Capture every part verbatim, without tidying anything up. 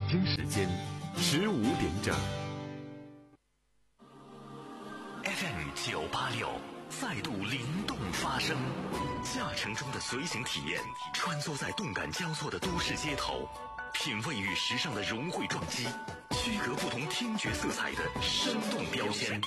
京时间十五点整。 F M 九八六再度灵动发声，驾乘中的随行体验，穿梭在动感交错的都市街头，品味与时尚的融汇撞击，区隔不同听觉色彩的生动标签。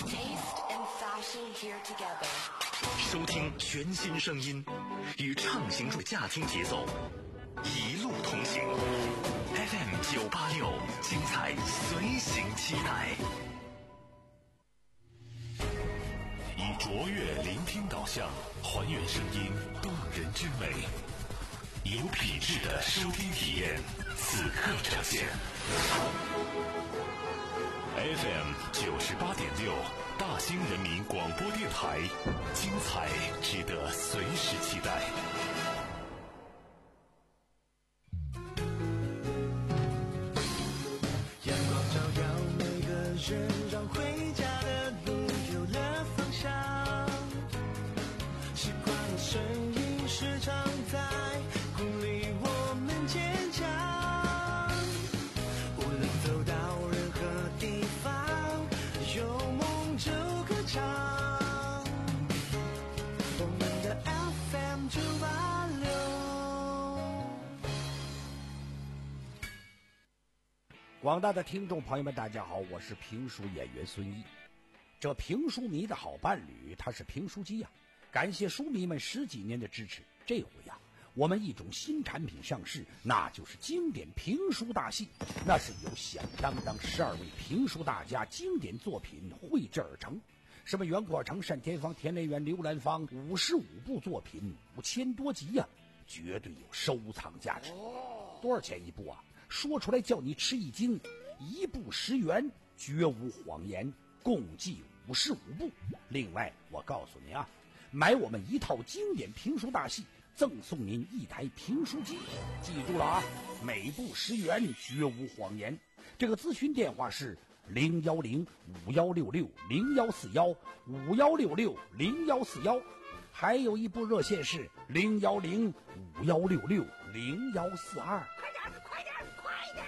收听全新声音，与畅行中的驾听节奏，一路同行。F M 九八六，精彩随行期待。以卓越聆听导向，还原声音动人之美，有品质的收听体验，此刻呈现。F M 九十八点六，大兴人民广播电台，精彩值得随时期待。 阳光照耀每个人，让回家的路有了方向。习惯的声音时常在鼓励我们坚强。无论走到任何地方，有梦就歌唱。我们的 F M 九八六。 广大的听众朋友们大家好，我是评书演员孙毅。这评书迷的好伴侣他是评书机呀、啊，感谢书迷们十几年的支持。这回呀、啊，我们一种新产品上市，那就是经典评书大戏。那是由响当当十二位评书大家经典作品绘制而成，什么袁阔成、单田芳、田连元、刘兰芳，五十五部作品，五千多集呀、啊，绝对有收藏价值。多少钱一部啊？说出来叫你吃一惊，一部十元，绝无谎言，共计五十五部。另外我告诉您啊，买我们一套经典评书大戏，赠送您一台评书机。记住了啊，每部十元，绝无谎言。这个咨询电话是零幺零五幺六六零幺四幺五幺六六零幺四幺，还有一部热线是零幺零五幺六六零幺四二。快点，快点，快点！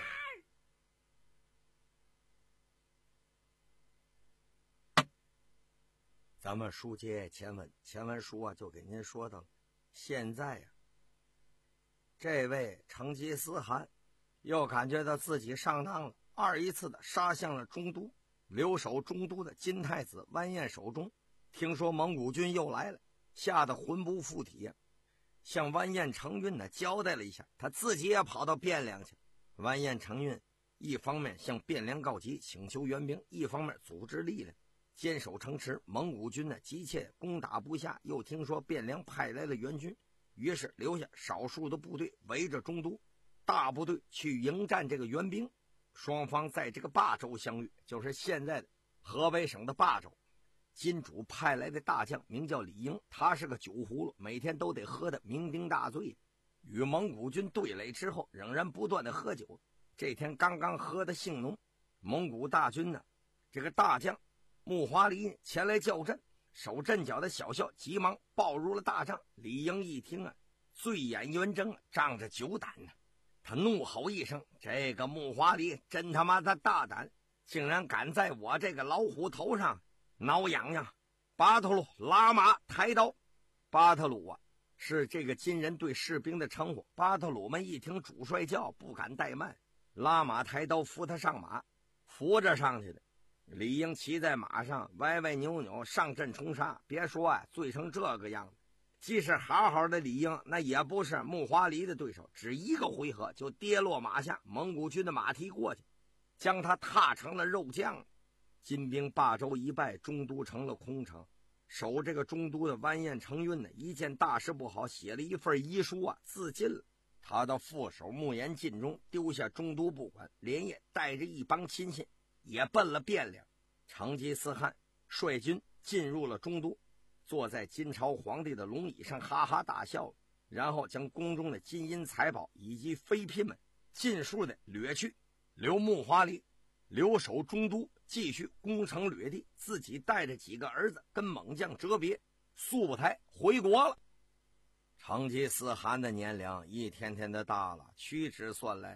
咱们书接前文，前文书啊就给您说到了，现在呀、啊，这位成吉思汗又感觉到自己上当了，二一次的杀向了中都，留守中都的金太子完颜守中，听说蒙古军又来了，吓得魂不附体呀、啊，向完颜承运呢交代了一下，他自己也跑到汴梁去。完颜承运一方面向汴梁告急，请求援兵，一方面组织力量坚守城池。蒙古军呢急切攻打不下，又听说汴梁派来了援军，于是留下少数的部队围着中都，大部队去迎战这个援兵。双方在这个霸州相遇，就是现在的河北省的霸州。金主派来的大将名叫李应，他是个酒葫芦，每天都得喝得酩酊大醉。与蒙古军对垒之后，仍然不断的喝酒。这天刚刚喝得兴浓，蒙古大军呢，这个大将木华黎前来叫阵，守阵脚的小校急忙报入了大帐。李应一听啊，醉眼圆睁，仗着酒胆呢，他怒吼一声：“这个木华黎真他妈的大胆，竟然敢在我这个老虎头上挠痒痒！巴特鲁拉马抬刀！”巴特鲁啊，是这个金人对士兵的称呼。巴特鲁们一听主帅叫，不敢怠慢，拉马抬刀扶他上马，扶着上去的。李应骑在马上歪歪扭扭上阵冲杀，别说啊，醉成这个样子，即使好好的李应，那也不是木华黎的对手，只一个回合就跌落马下，蒙古军的马蹄过去，将他踏成了肉酱。金兵霸州一败，中都成了空城。守这个中都的完颜承运呢，一见大事不好，写了一份遗书啊，自尽了。他的副手穆延尽忠，丢下中都不管，连夜带着一帮亲信也奔了汴梁。成吉思汗率军进入了中都，坐在金朝皇帝的龙椅上哈哈大笑，然后将宫中的金银财宝以及妃嫔们尽数的掠去，留木华黎留守中都，继续攻城掠地，自己带着几个儿子跟猛将哲别速台回国了。成吉思汗的年龄一天天的大了，屈指算来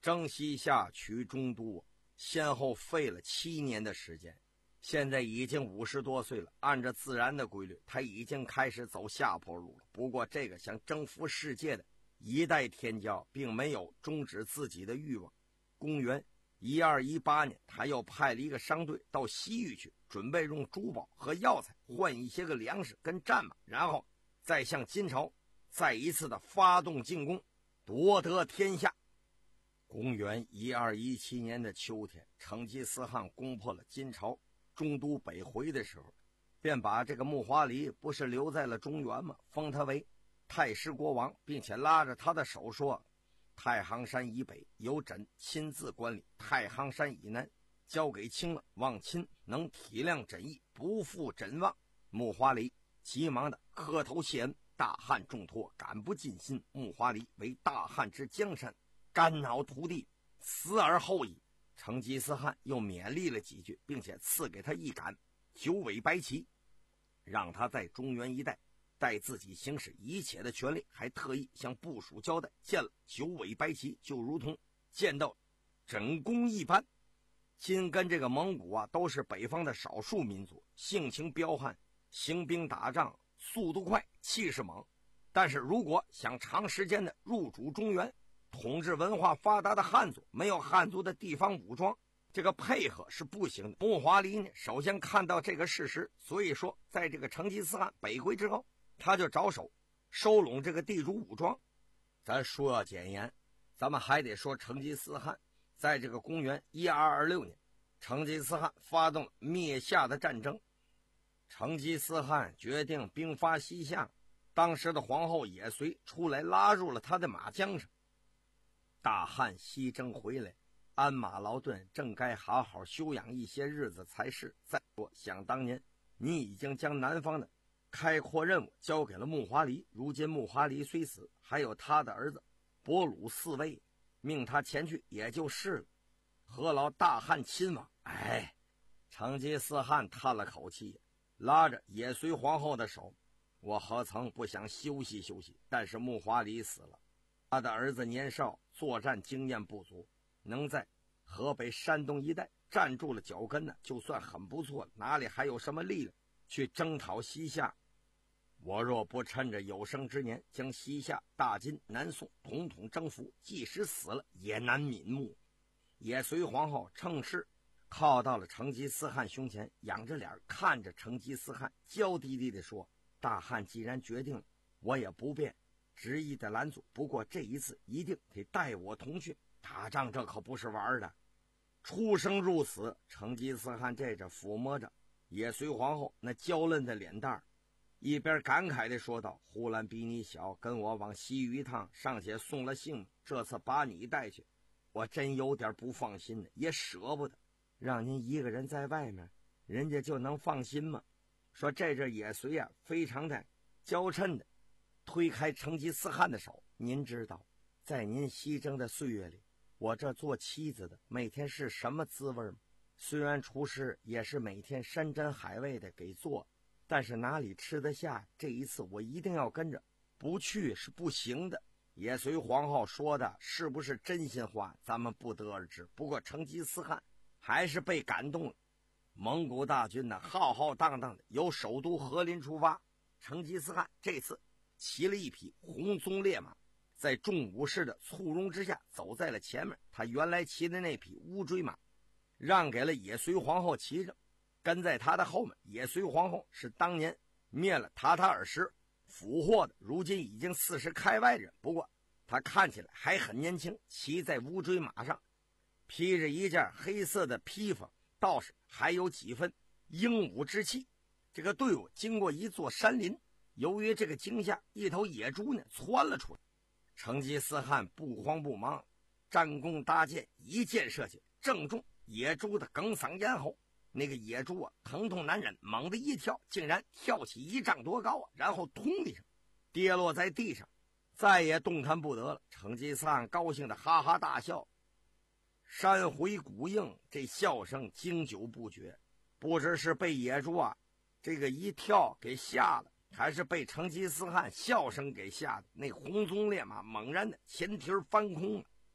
征西夏取中都，先后费了七年的时间，现在已经五十多岁了。按照自然的规律，他已经开始走下坡路了。不过这个想征服世界的一代天骄并没有终止自己的欲望。公元一二一八年，他又派了一个商队到西域去，准备用珠宝和药材换一些个粮食跟战马，然后再向金朝再一次的发动进攻，夺得天下。公元一二一七年的秋天，成吉思汗攻破了金朝，中都北回的时候，便把这个木华黎不是留在了中原吗？封他为太师国王，并且拉着他的手说，太行山以北由朕亲自管理，太行山以南交给卿了，望亲能体谅朕意，不负朕望。木华黎急忙的磕头谢恩，大汉重托，感不尽心。木华黎为大汉之江山，肝脑涂地，死而后已。成吉思汗又勉励了几句，并且赐给他一杆九尾白旗，让他在中原一带代自己行使一切的权利，还特意向部属交代，见了九尾白旗就如同见到真功一般。金跟这个蒙古啊都是北方的少数民族，性情彪悍，行兵打仗速度快，气势猛。但是如果想长时间的入主中原，统治文化发达的汉族，没有汉族的地方武装，这个配合是不行的。木华黎呢，首先看到这个事实，所以说在这个成吉思汗北归之后，他就着手收拢这个地主武装。咱说要简言，咱们还得说成吉思汗在这个公元一二二六年，成吉思汗发动了灭夏的战争。成吉思汗决定兵发西夏，当时的皇后也随出来拉入了他的马缰上。大汉西征回来，鞍马劳顿，正该好好休养一些日子才是。再说想当年你已经将南方的开阔任务交给了木华黎，如今木华黎虽死，还有他的儿子伯鲁嗣位，命他前去也就是了，何劳大汉亲王？哎，成吉思汗叹了口气，拉着也随皇后的手，我何曾不想休息休息，但是木华黎死了，他的儿子年少，作战经验不足，能在河北山东一带站住了脚跟呢，就算很不错了，哪里还有什么力量去征讨西夏？我若不趁着有生之年将西夏、大金、南宋统统征服，即使死了也难瞑目。也随皇后乘势靠到了成吉思汗胸前，仰着脸看着成吉思汗，娇滴滴地说，大汉既然决定了，我也不便执意的拦阻，不过这一次一定得带我同去，打仗这可不是玩的。出生入死，成吉思汗这着抚摸着也随皇后那娇嫩的脸蛋儿，一边感慨地说道，呼兰比你小，跟我往西域一趟，尚且送了信，这次把你带去，我真有点不放心呢，也舍不得让您一个人在外面，人家就能放心吗？说这阵也随啊非常的娇嗔的推开成吉思汗的手，您知道在您西征的岁月里，我这做妻子的每天是什么滋味吗？虽然厨师也是每天山珍海味的给做，但是哪里吃得下？这一次我一定要跟着，不去是不行的。也随皇后说的是不是真心话，咱们不得而知。不过成吉思汗还是被感动了。蒙古大军呢，浩浩荡荡的由首都和林出发。成吉思汗这次骑了一匹红鬃烈马，在众武士的簇拥之下走在了前面。他原来骑的那匹乌骓马让给了也随皇后骑着，跟在他的后面。也随皇后是当年灭了塔塔尔时俘获的，如今已经四十开外人，不过他看起来还很年轻，骑在乌骓马上，披着一件黑色的披风，倒是还有几分英武之气。这个队伍经过一座山林，由于这个惊吓，一头野猪呢窜了出来。成吉思汗不慌不忙，战弓搭箭，一箭射去，正中野猪的哽嗓咽喉。那个野猪啊疼痛难忍，猛地一跳，竟然跳起一丈多高啊，然后通一声跌落在地上，再也动弹不得了。成吉思汗高兴的哈哈大笑，山回谷应，这笑声经久不绝。不知是被野猪啊这个一跳给吓了，还是被成吉思汗笑声给吓的。那红鬃烈马猛然的前蹄翻空了，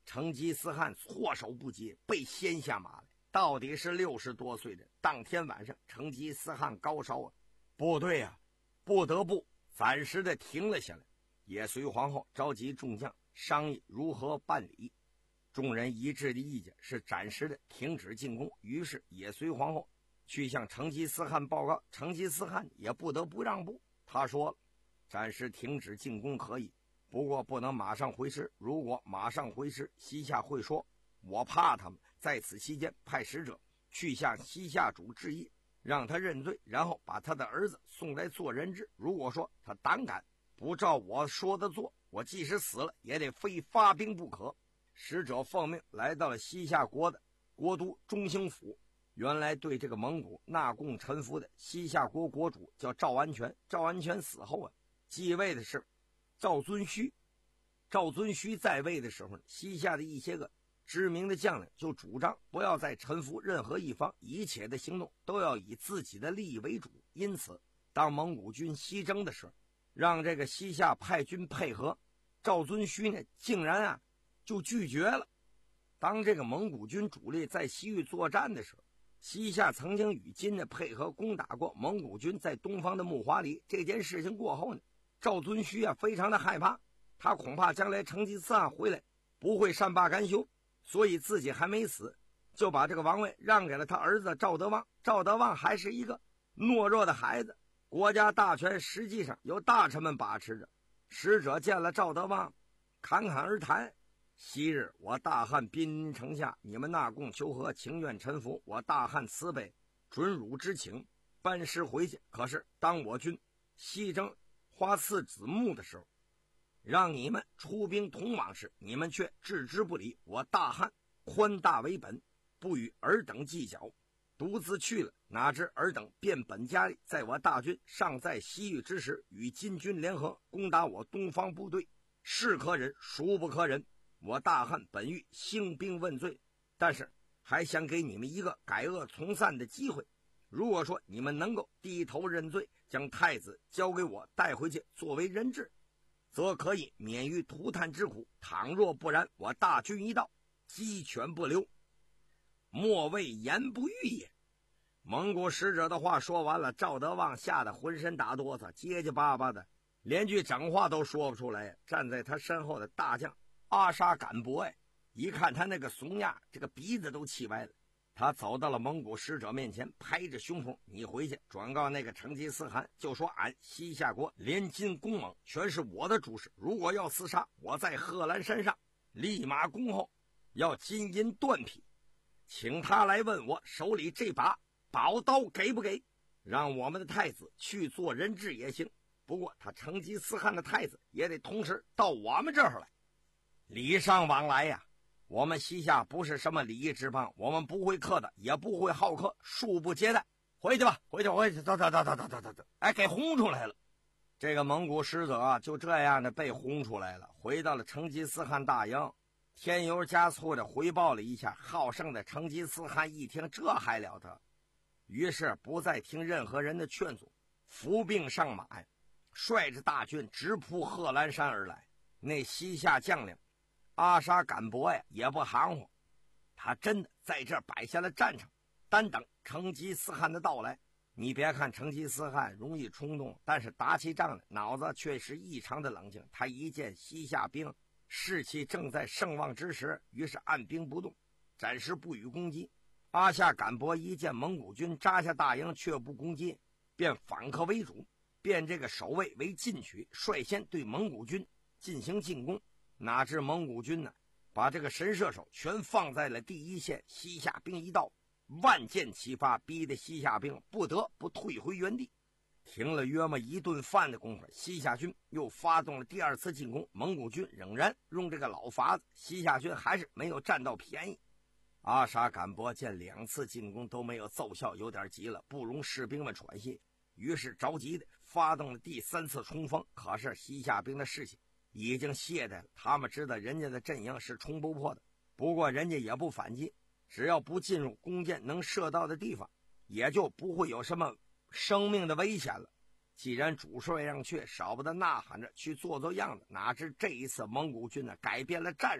成吉思汗措手不及，被掀下马来。到底是六十多岁的。当天晚上，成吉思汗高烧啊，部队啊，不得不暂时的停了下来。也随皇后召集众将商议如何办理。众人一致的意见是暂时的停止进攻。于是也随皇后去向成吉思汗报告，成吉思汗也不得不让步。他说了，暂时停止进攻可以，不过不能马上回师。如果马上回师，西夏会说我怕他们。在此期间，派使者去向西夏主致意，让他认罪，然后把他的儿子送来做人质。如果说他胆敢不照我说的做，我即使死了也得非发兵不可。使者奉命来到了西夏国的国都中兴府。原来对这个蒙古纳贡臣服的西夏国国主叫赵安全。赵安全死后啊，继位的是赵遵顼。赵遵顼在位的时候，西夏的一些个知名的将领就主张不要再臣服任何一方，一切的行动都要以自己的利益为主。因此当蒙古军西征的时候，让这个西夏派军配合，赵遵顼呢竟然啊就拒绝了。当这个蒙古军主力在西域作战的时候，西夏曾经与金呢配合攻打过蒙古军在东方的木华黎。这件事情过后呢，赵遵顼啊非常的害怕，他恐怕将来成吉思汗回来不会善罢甘休，所以自己还没死，就把这个王位让给了他儿子赵德旺。赵德旺还是一个懦弱的孩子，国家大权实际上由大臣们把持着。使者见了赵德旺，侃侃而谈，昔日我大汉兵临城下，你们纳贡求和，情愿臣服，我大汉慈悲，准汝之请，班师回去。可是当我军西征花剌子木的时候，让你们出兵同往时，你们却置之不理。我大汉宽大为本，不与尔等计较，独自去了。哪知尔等变本加厉，在我大军尚在西域之时，与金军联合攻打我东方部队，是可忍孰不可忍。我大汉本欲兴兵问罪，但是还想给你们一个改恶从善的机会。如果说你们能够低头认罪，将太子交给我带回去作为人质，则可以免于涂炭之苦。倘若不然，我大军一到，鸡犬不留，莫谓言不预也。蒙古使者的话说完了，赵德旺吓得浑身打哆嗦，结结巴巴的，连句整话都说不出来。站在他身后的大将阿沙敢伯呀，一看他那个怂样，这个鼻子都气歪了。他走到了蒙古使者面前，拍着胸脯，你回去转告那个成吉思汗，就说俺西夏国联金攻蒙，全是我的主事。如果要厮杀，我在贺兰山上立马恭候，要金银断匹，请他来问我手里这把宝刀给不给，让我们的太子去做人质也行。不过他成吉思汗的太子也得同时到我们这儿来，礼尚往来呀。我们西夏不是什么礼仪之邦，我们不会客的，也不会好客，恕不接待。回去吧，回去回去，走走走走走走走走，哎，给轰出来了。这个蒙古使者啊，就这样的被轰出来了，回到了成吉思汗大营，添油加醋的回报了一下。好胜的成吉思汗一听，这还了得，于是不再听任何人的劝阻，伏兵上马呀，率着大军直扑贺兰山而来。那西夏将领阿沙敢伯呀也不含糊，他真的在这儿摆下了战场，单等成吉思汗的到来。你别看成吉思汗容易冲动，但是打起仗来脑子却是异常的冷静。他一见西夏兵士气正在盛旺之时，于是按兵不动，暂时不予攻击。阿夏敢伯一见蒙古军扎下大营却不攻击，便反客为主，便这个守卫为进取，率先对蒙古军进行进攻。哪知蒙古军呢，把这个神射手全放在了第一线。西夏兵一到，万箭齐发，逼得西夏兵不得不退回原地。停了约么一顿饭的功夫，西夏军又发动了第二次进攻。蒙古军仍然用这个老法子，西夏军还是没有占到便宜。阿沙敢伯见两次进攻都没有奏效，有点急了，不容士兵们喘息，于是着急的发动了第三次冲锋。可是西夏兵的士气已经懈怠了，他们知道人家的阵营是冲不破的，不过人家也不反击，只要不进入弓箭能射到的地方，也就不会有什么生命的危险了。既然主帅让去，少不得呐喊着去做做样子。哪知这一次蒙古军呢改变了战术，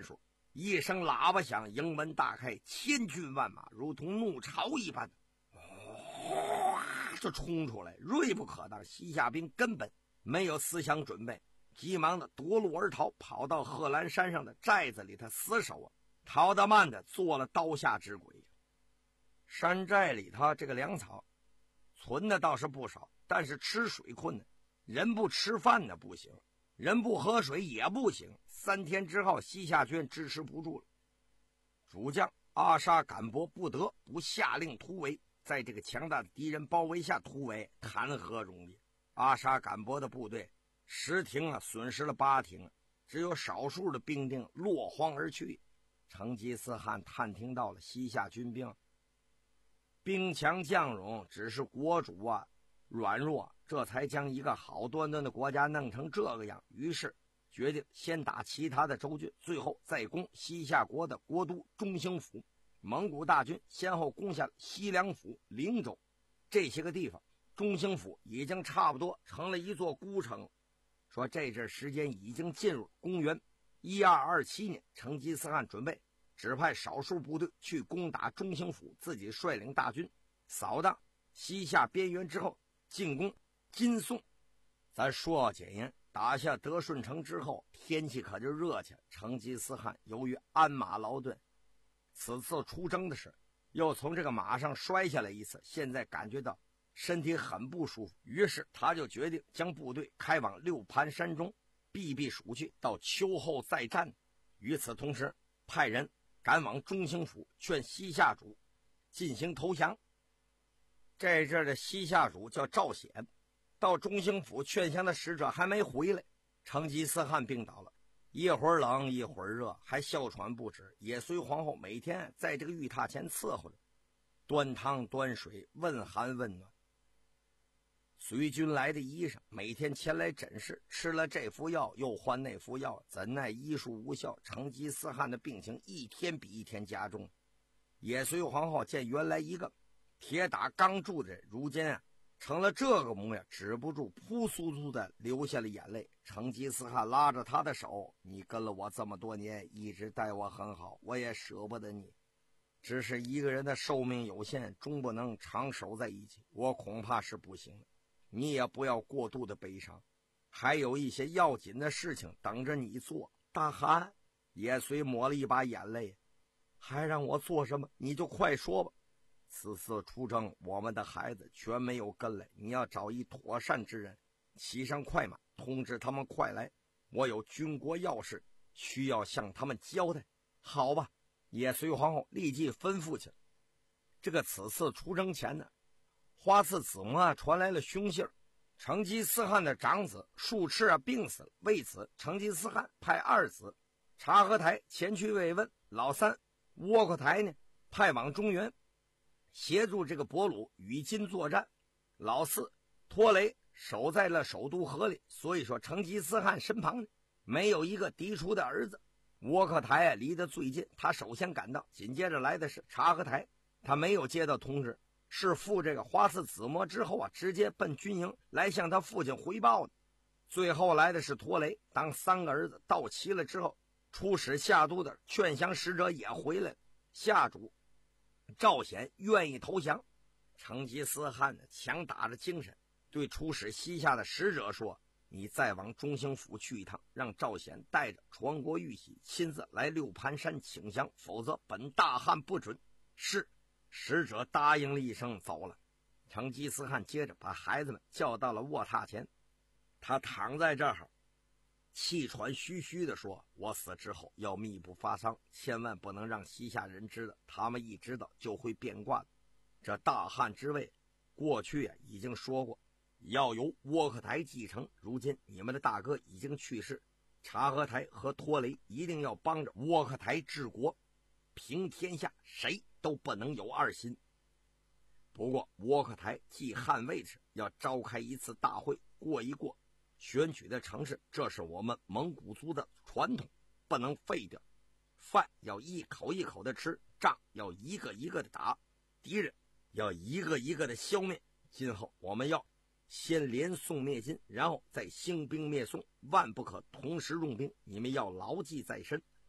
一声喇叭响，营门大开，千军万马如同怒潮一般，哗就冲出来，锐不可当。西夏兵根本没有思想准备，急忙的夺路而逃，跑到贺兰山上的寨子里，他死守啊，逃得慢的做了刀下之鬼。山寨里头这个粮草存的倒是不少，但是吃水困难，人不吃饭呢不行，人不喝水也不行。三天之后，西夏军支持不住了，主将阿沙敢伯不得不下令突围。在这个强大的敌人包围下突围，谈何容易？阿沙敢伯的部队十亭啊，损失了八亭，只有少数的兵丁落荒而去。成吉思汗探听到了西夏军兵兵强将勇，只是国主啊软弱，这才将一个好端端的国家弄成这个样。于是决定先打其他的州郡，最后再攻西夏国的国都中兴府。蒙古大军先后攻下西凉府、灵州这些个地方，中兴府已经差不多成了一座孤城。说这阵时间已经进入公元一二二七年，成吉思汗准备只派少数部队去攻打中兴府，自己率领大军扫荡西夏边缘之后进攻金宋。咱说简言，打下德顺城之后，天气可就热起来。成吉思汗由于鞍马劳顿，此次出征的时又从这个马上摔下来一次，现在感觉到身体很不舒服，于是他就决定将部队开往六盘山中避避暑去，到秋后再战。与此同时，派人赶往中兴府劝西夏主进行投降。这阵的西夏主叫赵显，到中兴府劝降的使者还没回来，成吉思汗病倒了，一会儿冷一会儿热，还哮喘不止。也随皇后每天在这个御榻前伺候着，端汤端水，问寒问暖。随军来的医生每天前来诊视，吃了这副药又换那副药，怎奈医术无效。成吉思汗的病情一天比一天加重。也随皇后见原来一个铁打钢铸的人，如今啊成了这个模样，止不住扑簌簌的流下了眼泪。成吉思汗拉着他的手，你跟了我这么多年，一直待我很好，我也舍不得你，只是一个人的寿命有限，终不能长守在一起，我恐怕是不行了。你也不要过度的悲伤，还有一些要紧的事情等着你做。大汗也随抹了一把眼泪，还让我做什么？你就快说吧。此次出征，我们的孩子全没有跟来，你要找一妥善之人，骑上快马，通知他们快来，我有军国要事需要向他们交代。好吧，也随皇后立即吩咐去了。这个此次出征前呢，花剌子模啊传来了凶信儿，成吉思汗的长子术赤啊病死了。为此，成吉思汗派二子察合台前去慰问，老三窝阔台呢派往中原协助这个伯鲁与金作战，老四托雷守在了首都河里。所以说成吉思汗身旁呢没有一个嫡出的儿子。窝阔台啊离得最近，他首先赶到，紧接着来的是察合台，他没有接到通知，是赴这个花剌子模之后啊直接奔军营来向他父亲回报的。最后来的是托雷，当三个儿子到齐了之后，出使夏都的劝降使者也回来了，夏主赵显愿意投降。成吉思汗呢强打着精神，对出使西夏的使者说，你再往中兴府去一趟，让赵显带着传国玉玺亲自来六盘山请降，否则本大汗不准。是。使者答应了一声走了。成吉思汗接着把孩子们叫到了卧榻前，他躺在这儿气喘吁吁地说，我死之后要密不发丧，千万不能让西夏人知道，他们一知道就会变卦的。这大汗之位过去啊已经说过要由窝阔台继承，如今你们的大哥已经去世，察合台和托雷一定要帮着窝阔台治国，平天下，谁都不能有二心。不过窝阔台继汉位时要召开一次大会，过一过选举的城市，这是我们蒙古族的传统，不能废掉。饭要一口一口的吃，仗要一个一个的打，敌人要一个一个的消灭。今后我们要先连宋灭金，然后再兴兵灭宋，万不可同时用兵，你们要牢记在身。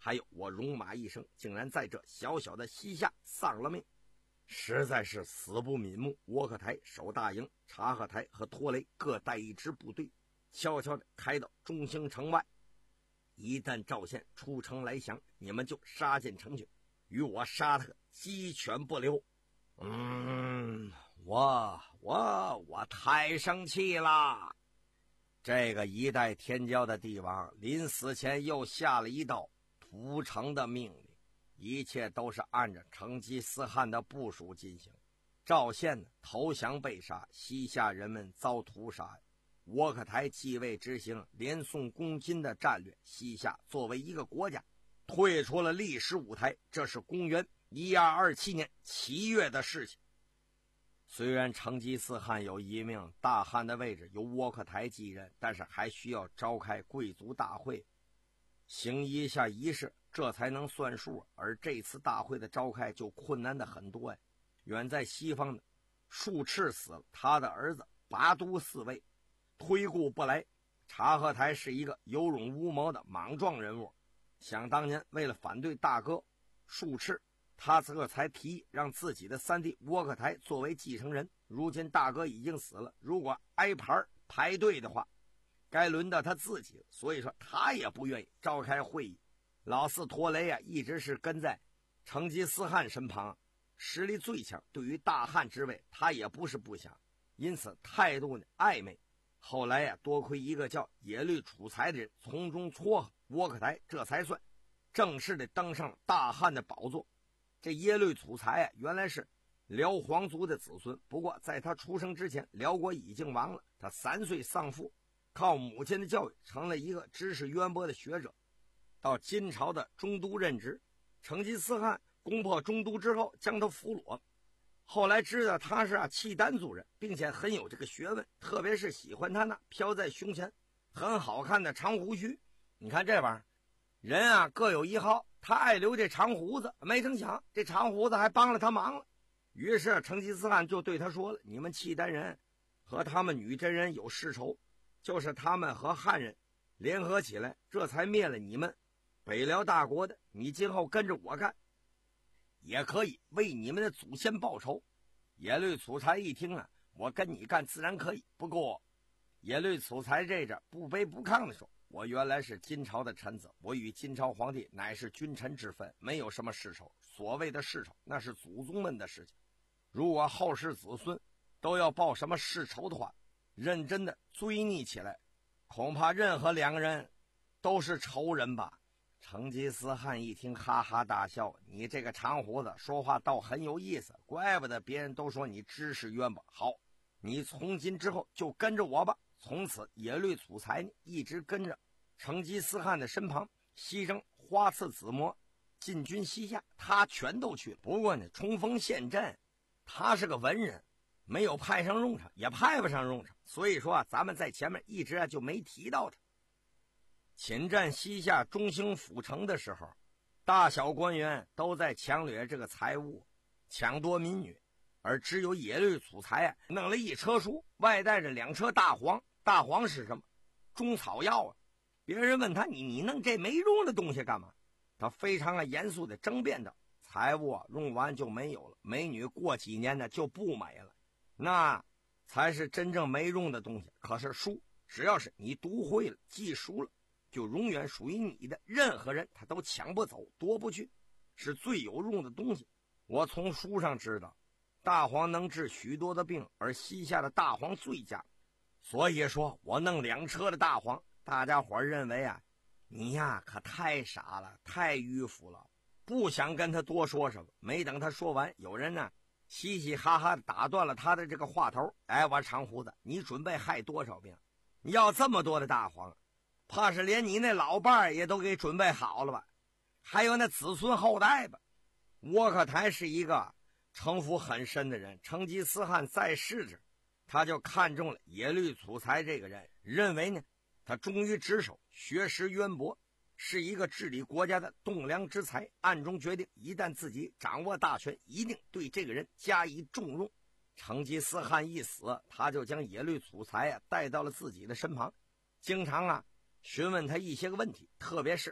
还有我戎马一生，竟然在这小小的西夏丧了命，实在是死不瞑目。窝克台、守大营、察合台和拖雷各带一支部队，悄悄地开到中兴城外。一旦赵县出城来降，你们就杀进城去，与我杀他个鸡犬不留。嗯，我我我太生气了。这个一代天骄的帝王临死前又下了一道屠城的命令，一切都是按照成吉思汗的部署进行。赵县呢投降被杀，西夏人们遭屠杀。窝克台继位执行连宋攻金的战略，西夏作为一个国家退出了历史舞台，这是公元一二二七年七月的事情。虽然成吉思汗有遗命，大汗的位置由窝克台继任，但是还需要召开贵族大会，行一下仪式，这才能算数。而这次大会的召开就困难的很多呀。远在西方的术赤死了，他的儿子拔都嗣位，推故不来。察合台是一个有勇无谋的莽撞人物，想当年为了反对大哥术赤，他这才提议让自己的三弟窝克台作为继承人。如今大哥已经死了，如果挨牌排队的话，该轮到他自己了，所以说他也不愿意召开会议。老四拖雷啊，一直是跟在成吉思汗身旁，实力最强，对于大汗之位他也不是不想，因此态度呢暧昧。后来呀、啊，多亏一个叫耶律楚材的人从中撮合，窝克台这才算正式的登上大汗的宝座。这耶律楚材啊，原来是辽皇族的子孙，不过在他出生之前，辽国已经亡了。他三岁丧父，靠母亲的教育成了一个知识渊博的学者，到金朝的中都任职。成吉思汗攻破中都之后，将他俘虏。后来知道他是啊契丹族人，并且很有这个学问，特别是喜欢他那飘在胸前很好看的长胡须。你看这玩意儿，人啊各有一好，他爱留这长胡子，没成想这长胡子还帮了他忙了。于是成吉思汗就对他说了：你们契丹人和他们女真人有世仇，就是他们和汉人联合起来，这才灭了你们北辽大国的。你今后跟着我干，也可以为你们的祖先报仇。耶律楚材一听啊，我跟你干自然可以，不过耶律楚材这着不卑不亢的说，我原来是金朝的臣子，我与金朝皇帝乃是君臣之分，没有什么世仇。所谓的世仇那是祖宗们的事情，如果后世子孙都要报什么世仇的话，认真的追逆起来，恐怕任何两个人都是仇人吧。成吉思汗一听哈哈大笑，你这个长胡子说话倒很有意思，怪不得别人都说你知识渊博。好，你从今之后就跟着我吧。从此耶律楚材一直跟着成吉思汗的身旁，牺牲花剌子模，进军西夏，他全都去了。不过呢，冲锋陷阵他是个文人，没有派上用场，也派不上用场，所以说啊，咱们在前面一直啊就没提到他。侵占西夏中兴府城的时候，大小官员都在抢掠这个财物，抢夺民女，而只有耶律楚材啊弄了一车书，外带着两车大黄。大黄是什么？中草药啊。别人问他，你你弄这没用的东西干嘛？他非常的严肃的争辩道：财物啊用完就没有了，美女过几年呢就不美了，那才是真正没用的东西。可是书只要是你读会了记熟了，就永远属于你的，任何人他都抢不走夺不去，是最有用的东西。我从书上知道大黄能治许多的病，而西夏的大黄最佳，所以说我弄两车的大黄。大家伙认为啊，你呀可太傻了，太迂腐了，不想跟他多说什么。没等他说完，有人呢嘻嘻哈哈打断了他的这个话头。哎，我长胡子，你准备害多少病？你要这么多的大黄，怕是连你那老伴儿也都给准备好了吧？还有那子孙后代吧？窝克台是一个城府很深的人，成吉思汗在世时，他就看中了耶律楚材这个人，认为呢他忠于职守，学识渊博，是一个治理国家的栋梁之才，暗中决定一旦自己掌握大权，一定对这个人加以重用。成吉思汗一死，他就将耶律楚材啊带到了自己的身旁，经常啊询问他一些个问题，特别是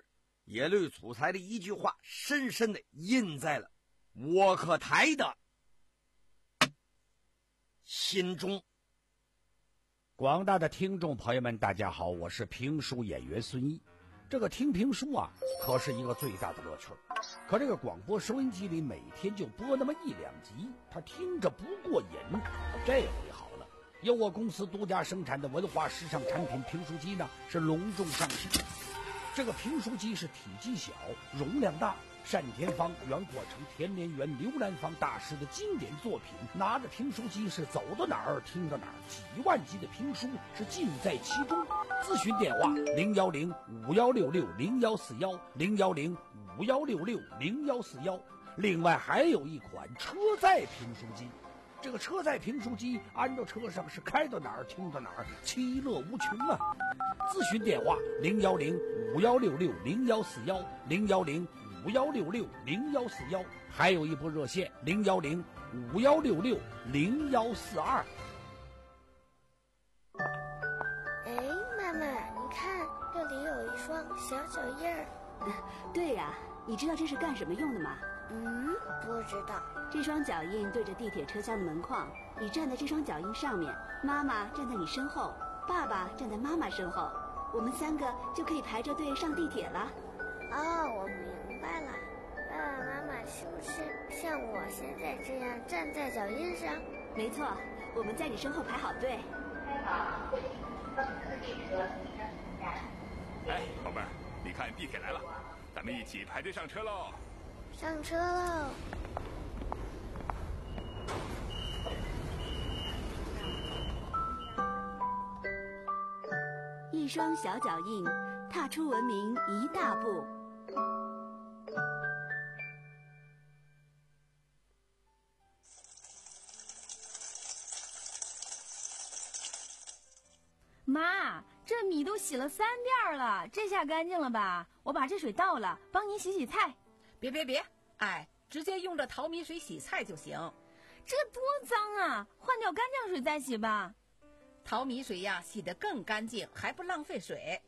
耶律楚材的一句话深深地印在了窝克台的心中。 广大的听众朋友们，大家好，我是评书演员孙毅。这个听评书啊，可是一个最大的乐趣。可这个广播收音机里每天就播那么一两集，他听着不过瘾。这回好了，由我公司独家生产的文化时尚产品评书机呢，是隆重上市。这个评书机是体积小，容量大，单田芳、袁国成、田连元、刘兰芳大师的经典作品，拿着评书机是走到哪儿听到哪儿，几万集的评书是尽在其中。咨询电话零幺零五幺六六零幺四幺零幺零五幺六六零幺四幺。另外还有一款车载评书机，这个车载评书机安到车上是开到哪儿听到哪儿，其乐无穷啊！咨询电话零幺零五幺六六零幺四幺零幺零五幺六六零幺四幺，还有一部热线零幺零五幺六六零幺四二。 哎，妈妈，你看这里有一双小脚印儿。 对呀、啊，你知道这是干什么用的吗？ 嗯，不知道。 这双脚印对着地铁车厢的门框，你站在这双脚印上面，妈妈站在你身后，爸爸站在妈妈身后，我们三个就可以排着队上地铁了。 哦，我明白了。爸爸妈妈是不是像我现在这样站在脚印上？ 没错，我们在你身后排好队。 哎，宝贝儿，你看地铁来了，咱们一起排队上车喽！ 上车喽！ 一双小脚印，踏出文明一大步。 妈，这米都洗了三遍了，这下干净了吧？我把这水倒了，帮您洗洗菜。 别别别，哎，直接用这淘米水洗菜就行。 这多脏啊，换掉干净水再洗吧。 淘米水呀，洗得更干净，还不浪费水。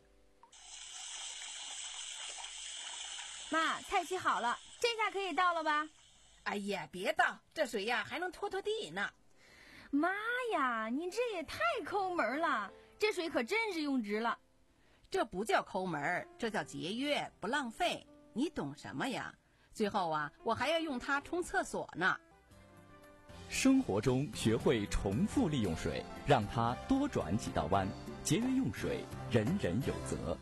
妈，菜洗好了，这下可以倒了吧？ 哎呀，别倒，这水呀还能拖拖地呢。 妈呀，你这也太抠门了，这水可真是用值了。 这不叫抠门，这叫节约，不浪费。你懂什么呀？最后啊，我还要用它冲厕所呢。 生活中学会重复利用水，让它多转几道弯，节约用水，人人有责。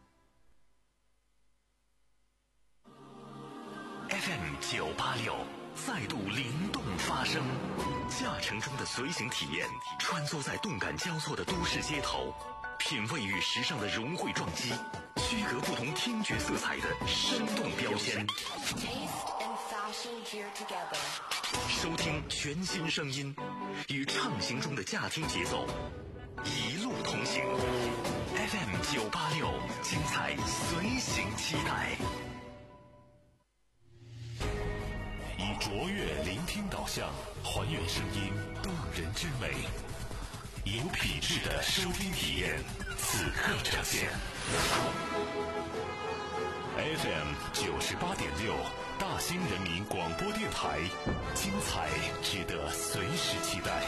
F M 九八六再度灵动发声，驾乘中的随行体验，穿梭在动感交错的都市街头，品味与时尚的融汇撞击，区隔不同听觉色彩的生动标签。收听全新声音，与畅行中的驾听节奏，一路同行。F M 九八六，精彩随行期待。以卓越聆听导向，还原声音动人之美，有品质的收听体验，此刻呈现。F M 九十八点六，大兴人民广播电台，精彩值得随时期待。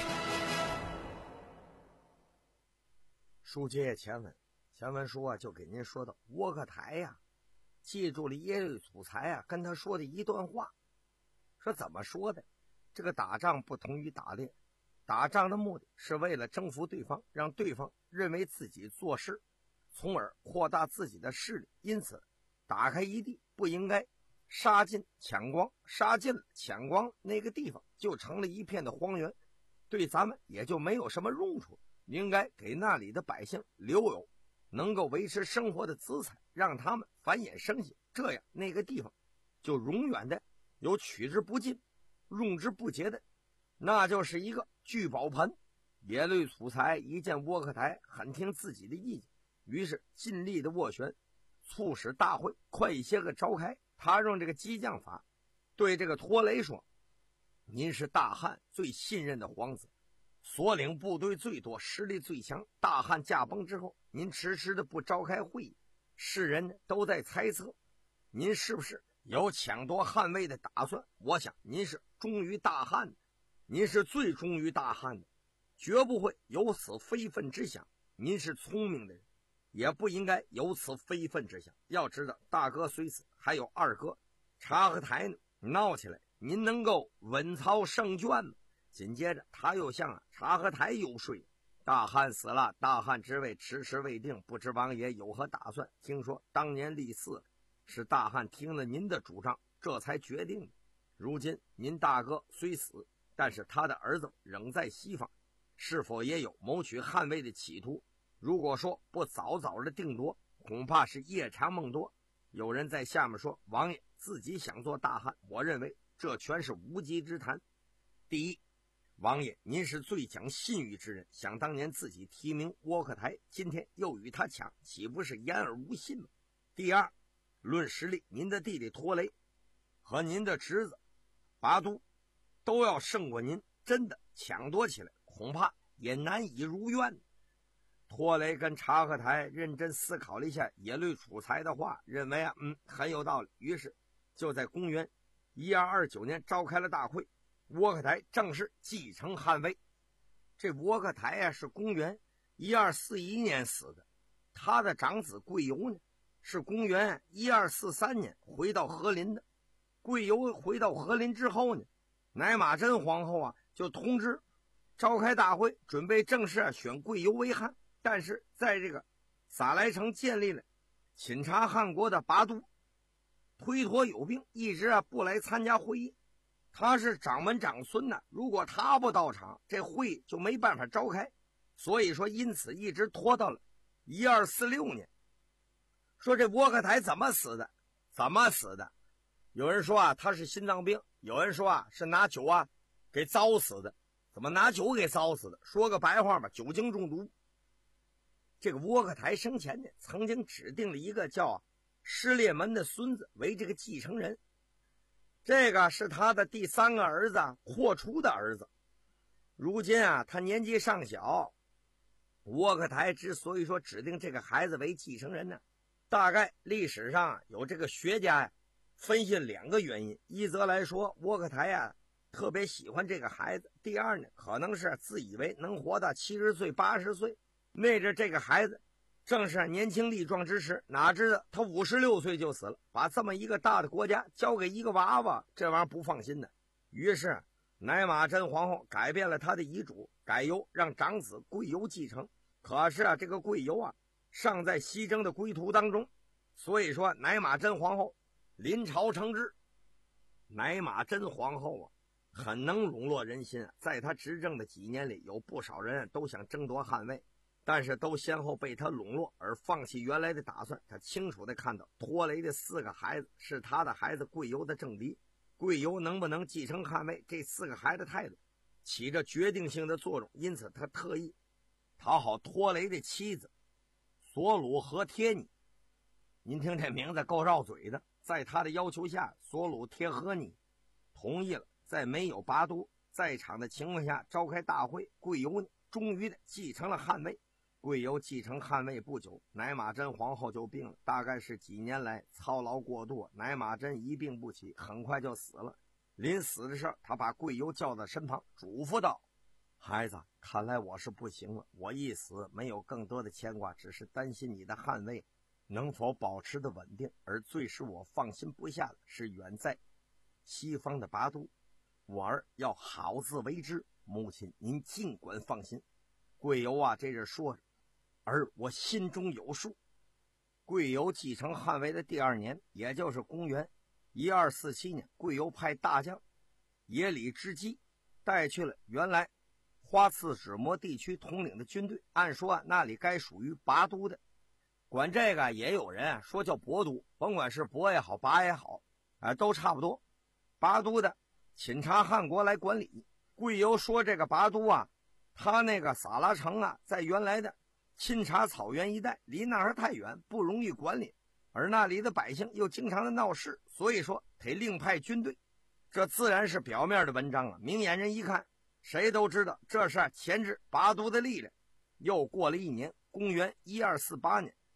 书接前文，前文书啊就给您说到窝克台呀、啊，记住了耶律楚材啊跟他说的一段话，说怎么说的？这个打仗不同于打猎，打仗的目的是为了征服对方，让对方认为自己做事，从而扩大自己的势力。因此打开一地不应该杀尽抢光，杀尽了抢光，那个地方就成了一片的荒原，对咱们也就没有什么用处。应该给那里的百姓留有能够维持生活的资产，让他们繁衍生息，这样那个地方就永远的有取之不尽用之不竭的，那就是一个聚宝盆。耶律楚材一见窝克台很听自己的意见，于是尽力的斡旋，促使大会快一些个召开。他用这个激将法对这个拖雷说，您是大汉最信任的皇子，所领部队最多，实力最强，大汉驾崩之后，您迟迟的不召开会议，世人都在猜测您是不是有抢夺汉魏的打算？我想您是忠于大汉的，您是最忠于大汉的，绝不会有此非分之想。您是聪明的人，也不应该有此非分之想。要知道大哥虽死，还有二哥察合台呢，闹起来您能够稳操胜券吗？紧接着他又向啊察合台游说，大汉死了，大汉之位迟迟未定，不知王爷有何打算？听说当年立嗣了，是大汉听了您的主张，这才决定的。如今您大哥虽死，但是他的儿子仍在西方，是否也有谋取汉位的企图？如果说不早早的定夺，恐怕是夜长梦多。有人在下面说王爷自己想做大汉，我认为这全是无稽之谈。第一，王爷您是最讲信誉之人，想当年自己提名窝克台，今天又与他抢，岂不是言而无信吗？第二，论实力，您的弟弟拖雷和您的侄子拔都都要胜过您，真的抢夺起来恐怕也难以如愿。拖雷跟察合台认真思考了一下耶律楚材的话，认为啊，嗯，很有道理。于是就在公元一二二九年召开了大会，窝克台正式继承汉位。这窝克台啊是公元一二四一年死的，他的长子贵由呢是公元一二四三年回到和林的。贵由回到和林之后呢，乃玛真皇后啊就通知召开大会，准备正式啊选贵由为汉。但是在这个撒来城建立了钦察汉国的拔都推脱有病，一直啊不来参加会议。他是长门长孙呐，如果他不到场，这会议就没办法召开。所以说因此一直拖到了一二四六年。说这窝克台怎么死的？怎么死的？有人说啊他是心脏病，有人说啊是拿酒啊给糟死的。怎么拿酒给糟死的？说个白话吧，酒精中毒。这个窝克台生前呢，曾经指定了一个叫啊失列门的孙子为这个继承人，这个是他的第三个儿子霍出的儿子。如今啊他年纪尚小，窝克台之所以说指定这个孩子为继承人呢，大概历史上有这个学家呀分析两个原因。一则来说窝克台呀特别喜欢这个孩子，第二呢可能是自以为能活到七十岁八十岁，那着这个孩子正是年轻力壮之时，哪知道他五十六岁就死了，把这么一个大的国家交给一个娃娃，这玩意儿不放心的。于是乃玛真皇后改变了他的遗嘱，改由让长子贵由继承。可是啊这个贵由啊尚在西征的归途当中，所以说乃玛真皇后临朝称制。乃玛真皇后啊很能笼络人心啊，在他执政的几年里，有不少人都想争夺汉位，但是都先后被他笼络而放弃原来的打算。他清楚地看到拖雷的四个孩子是他的孩子贵由的政敌，贵由能不能继承汉位，这四个孩子态度起着决定性的作用。因此他特意讨好拖雷的妻子索鲁和帖尼。您听这名字够绕嘴的。在他的要求下，索鲁帖和尼同意了在没有拔都在场的情况下召开大会。贵由终于的继承了汉位。贵由继承汉位不久，乃玛真皇后就病了，大概是几年来操劳过度，乃玛真一病不起，很快就死了。临死的时候，他把贵由叫到身旁，嘱咐道：孩子，看来我是不行了，我一死没有更多的牵挂，只是担心你的汉位能否保持的稳定，而最使我放心不下的是远在西方的拔都，我儿要好自为之，母亲您尽管放心。贵由啊这是说着，而我心中有数。贵由继承汉位的第二年，也就是公元一二四七年，贵由派大将耶里之基带去了原来花刺指摩地区统领的军队。按说啊那里该属于拔都的，管这个也有人啊说叫博都，甭管是博也好拔也好，啊都差不多。拔都的钦察汉国来管理。贵由说这个拔都啊，他那个撒拉城啊在原来的钦察草原一带，离那儿太远，不容易管理，而那里的百姓又经常的闹事，所以说得另派军队。这自然是表面的文章啊，明眼人一看谁都知道这是钳制拔都的力量。又过了一年，公元一二四八年，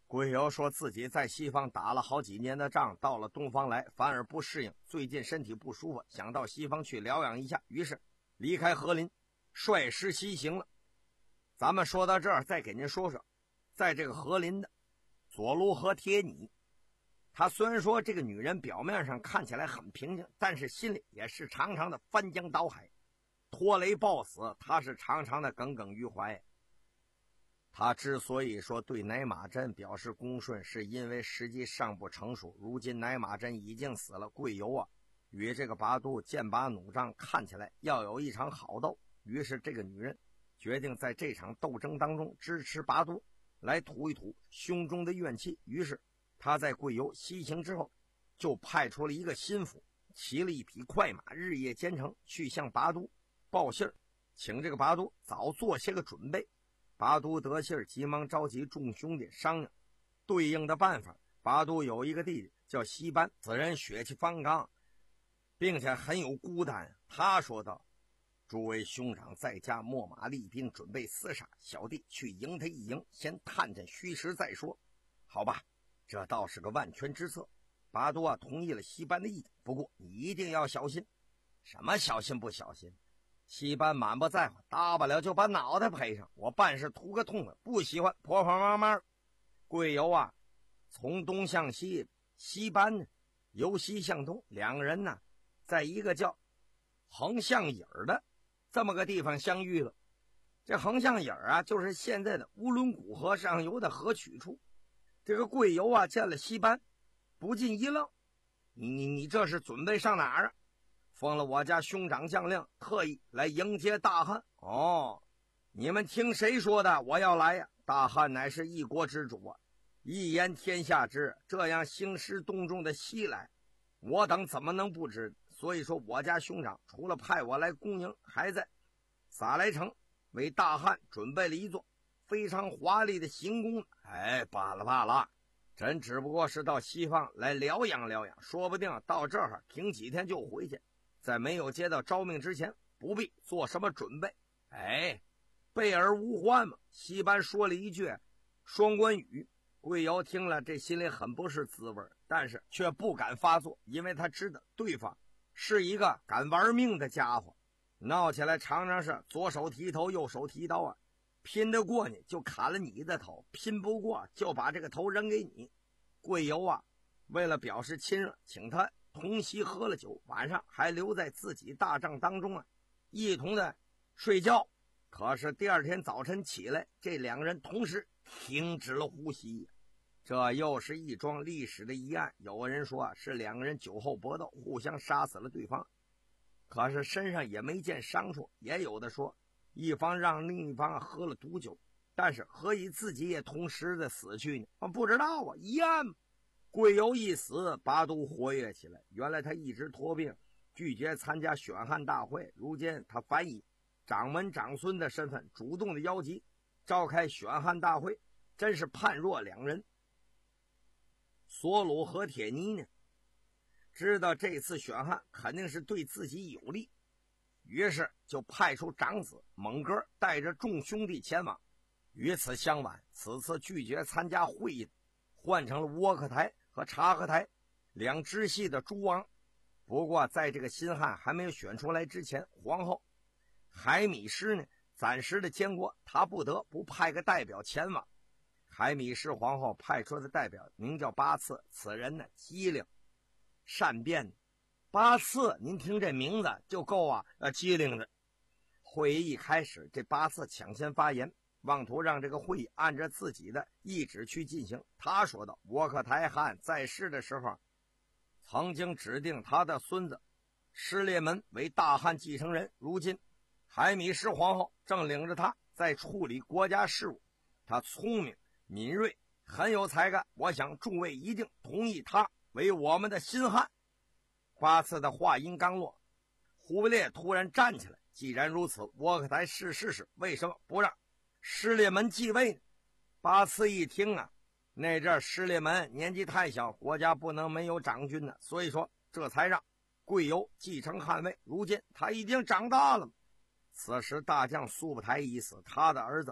贵由说自己在西方打了好几年的仗，到了东方来反而不适应，最近身体不舒服，想到西方去疗养一下，于是离开和林，率师西行了。咱们说到这儿，再给您说说，在这个和林的佐卢和铁尼，他虽然说这个女人表面上看起来很平静，但是心里也是常常的翻江倒海，拖雷抱死，他是常常的耿耿于怀。他之所以说对乃马镇表示恭顺，是因为时机尚不成熟，如今乃马镇已经死了，贵由啊与这个拔都剑拔弩张，看起来要有一场好斗。于是这个女人决定在这场斗争当中支持拔都，来吐一吐胸中的怨气。于是他在贵由西行之后，就派出了一个心腹，骑了一匹快马，日夜兼程去向拔都报信儿，请这个拔都早做些个准备。拔都得信儿，急忙召集众兄弟商量对应的办法。拔都有一个弟弟叫西班，此人血气方刚，并且很有孤单。他说道：诸位兄长在家秣马厉兵，准备厮杀，小弟去迎他一迎，先探探虚实再说。好吧，这倒是个万全之策。拔都啊同意了西班的意见，不过你一定要小心。什么小心不小心？西班满不在乎，大不了就把脑袋赔上，我办事图个痛快，不喜欢婆婆妈妈。贵由啊从东向西，西班呢由西向东，两个人呢在一个叫横向影的这么个地方相遇了。这横向影啊就是现在的乌伦古河上游的河曲处。这个贵由啊见了西班，不禁一愣，你你你这是准备上哪儿啊？奉了我家兄长将令，特意来迎接大汉。哦，你们听谁说的我要来呀？大汉乃是一国之主啊，一言天下知，这样兴师动众的西来，我等怎么能不知？所以说我家兄长除了派我来恭迎，还在撒来城为大汉准备了一座非常华丽的行宫。哎，罢了罢了，朕只不过是到西方来疗养疗养，说不定到这儿停几天就回去，在没有接到诏命之前，不必做什么准备。哎，备而无患嘛。西班说了一句双关语，贵由听了这心里很不是滋味，但是却不敢发作，因为他知道对方是一个敢玩命的家伙，闹起来常常是左手提头右手提刀啊，拼得过你就砍了你的头，拼不过就把这个头扔给你。贵由啊为了表示亲热，请他同席喝了酒，晚上还留在自己大帐当中啊，一同的睡觉。可是第二天早晨起来，这两个人同时停止了呼吸。这又是一桩历史的疑案。有人说啊，是两个人酒后搏斗，互相杀死了对方，可是身上也没见伤处。也有的说一方让另一方喝了毒酒，但是何以自己也同时的死去呢？啊，不知道啊，疑案。贵由一死，拔都活跃起来。原来他一直托病，拒绝参加选汉大会，如今他反以长门长孙的身份主动的邀集召开选汉大会，真是判若两人。索鲁和铁尼呢知道这次选汉肯定是对自己有利，于是就派出长子蒙哥带着众兄弟前往。与此相反，此次拒绝参加会议换成了窝克台和察合台两支系的诸王。不过在这个新汉还没有选出来之前，皇后海米师呢暂时的监国，他不得不派个代表前往。海米师皇后派出的代表名叫八次，此人呢机灵善变。八次您听这名字就够啊呃机灵的。会议一开始，这八次抢先发言，妄图让这个会议按照自己的意志去进行。他说道，窝克台汗在世的时候曾经指定他的孙子施列门为大汉继承人，如今海米师皇后正领着他在处理国家事务，他聪明敏锐，很有才干，我想诸位一定同意他为我们的新汉。八次的话音刚落，忽必烈突然站起来，既然如此，窝克台逝世时为什么不让施列门继位呢？八次一听啊，那阵施列门年纪太小，国家不能没有长君呢，所以说这才让贵由继承汉位。如今他已经长大了，此时大将苏布台已死，他的儿子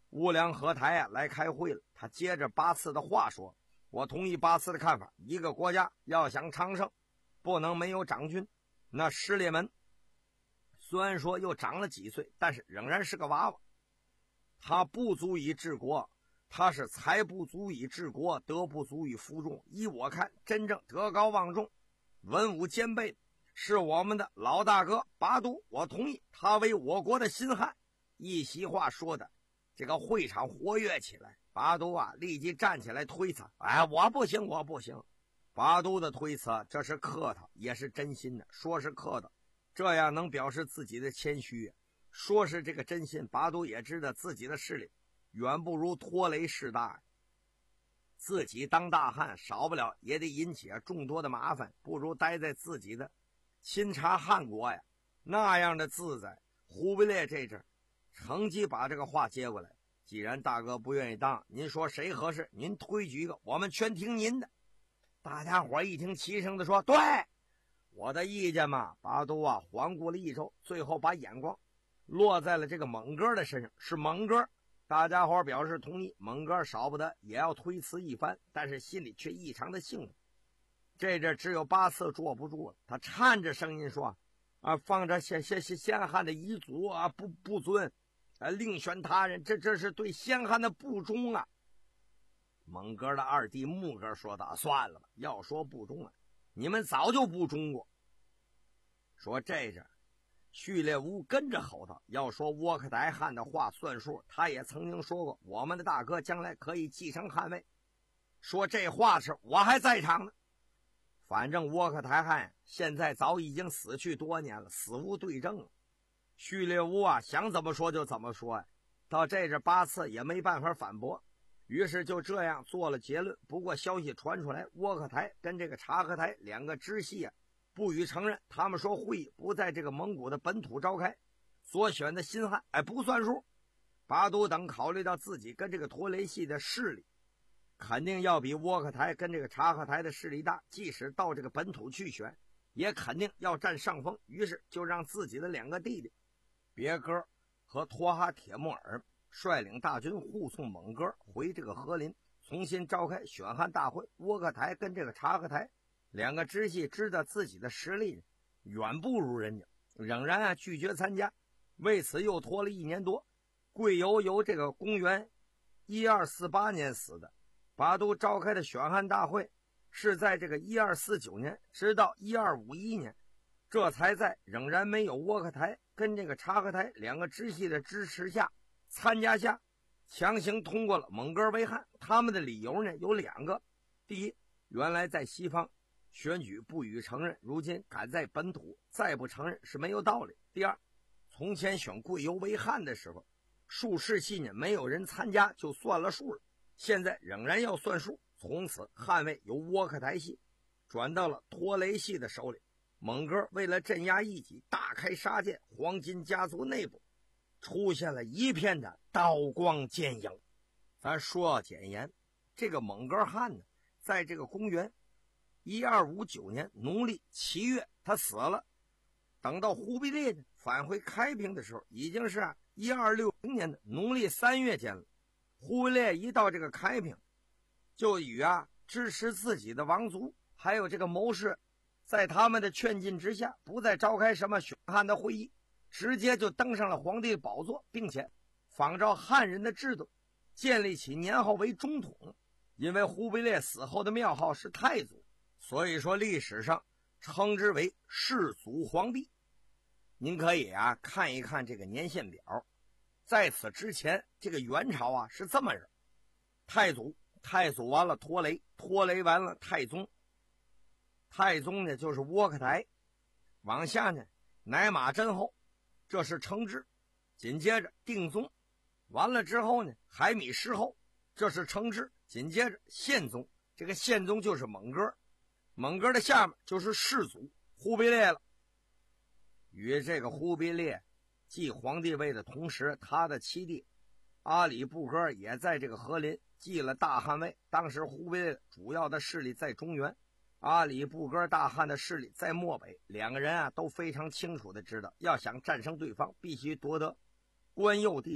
乌梁和台啊来开会了，他接着八次的话说：“我同意八次的看法，一个国家要想昌盛，不能没有长君。那失烈门虽然说又长了几岁，但是仍然是个娃娃，他不足以治国，他是才不足以治国，德不足以服众。依我看，真正德高望重、文武兼备的是我们的老大哥拔都，我同意他为我国的新汉。”一席话说的这个会场活跃起来，拔都啊立即站起来推辞：“哎，我不行，我不行。”拔都的推辞，这是客套，也是真心的。说是客套，这样能表示自己的谦虚；说是这个真心，拔都也知道自己的势力远不如拖雷势大，自己当大汉少不了也得引起众多的麻烦，不如待在自己的钦察汉国呀，那样的自在。忽必烈这阵乘机把这个话接过来：“既然大哥不愿意当，您说谁合适？您推举一个，我们全听您的。”大家伙一听，齐声的说：“对，我的意见嘛。”拔都啊环顾了一周，最后把眼光落在了这个蒙哥的身上，是蒙哥。大家伙表示同意，蒙哥少不得也要推辞一番，但是心里却异常的兴奋。这阵只有八次坐不住了，他颤着声音说：“啊，放着先先先先汉的遗族啊，不不尊，啊，另选他人，这这是对先汉的不忠啊！”蒙哥的二弟木哥说道：“算了吧，要说不忠啊，你们早就不忠过。”说这阵序列兀跟着吼道：“要说窝克台汗的话算数，他也曾经说过，我们的大哥将来可以继承汉位。说这话时我还在场呢。反正窝克台汗现在早已经死去多年了，死无对证了。序列兀啊，想怎么说就怎么说呀、啊。到这阵八次也没办法反驳。”于是就这样做了结论。不过消息传出来，窝克台跟这个察合台两个支系啊不予承认，他们说会议不在这个蒙古的本土召开，所选的新汉哎不算数。拔都等考虑到自己跟这个拖雷系的势力肯定要比窝克台跟这个察合台的势力大，即使到这个本土去选也肯定要占上风，于是就让自己的两个弟弟别哥和托哈铁木尔率领大军护送蒙哥回这个和林，重新召开选汉大会。窝克台跟这个察合台两个支系知道自己的实力远不如人家，仍然啊拒绝参加，为此又拖了一年多。贵由由这个公元一二四八年死的，拔都召开的选汉大会是在这个一二四九年，直到一二五一年，这才在仍然没有窝克台跟这个察合台两个支系的支持下参加下，强行通过了蒙哥为汉。他们的理由呢有两个：第一，原来在西方选举不予承认，如今赶在本土再不承认是没有道理；第二，从前选贵由为汉的时候，数世系呢没有人参加就算了数了，现在仍然要算数。从此汉位由窝克台系转到了拖雷系的手里。蒙哥为了镇压异己，大开杀戒，黄金家族内部出现了一片的刀光剑影。咱说简言，这个蒙哥汗呢，在这个公元一二五九年农历七月他死了。等到忽必烈呢返回开平的时候，已经是一二六零年的农历三月间了。忽必烈一到这个开平，就与啊支持自己的王族还有这个谋士，在他们的劝进之下，不再召开什么选汉的会议，直接就登上了皇帝宝座，并且仿照汉人的制度，建立起年号为中统。因为忽必烈死后的庙号是太祖，所以说历史上称之为世祖皇帝。您可以啊看一看这个年限表，在此之前，这个元朝啊是这么着：太祖，太祖完了拖雷，拖雷完了太宗，太宗呢就是窝克台，往下呢乃马真后，这是称制。紧接着定宗，完了之后呢海米师后，这是称制。紧接着宪宗，这个宪宗就是蒙哥，蒙哥的下面就是世祖忽必烈了。与这个忽必烈继皇帝位的同时，他的七弟阿里不哥也在这个和林继了大汗位。当时忽必烈主要的势力在中原，阿里不哥大汗的势力在漠北。两个人啊都非常清楚的知道，要想战胜对方，必须夺得关右地区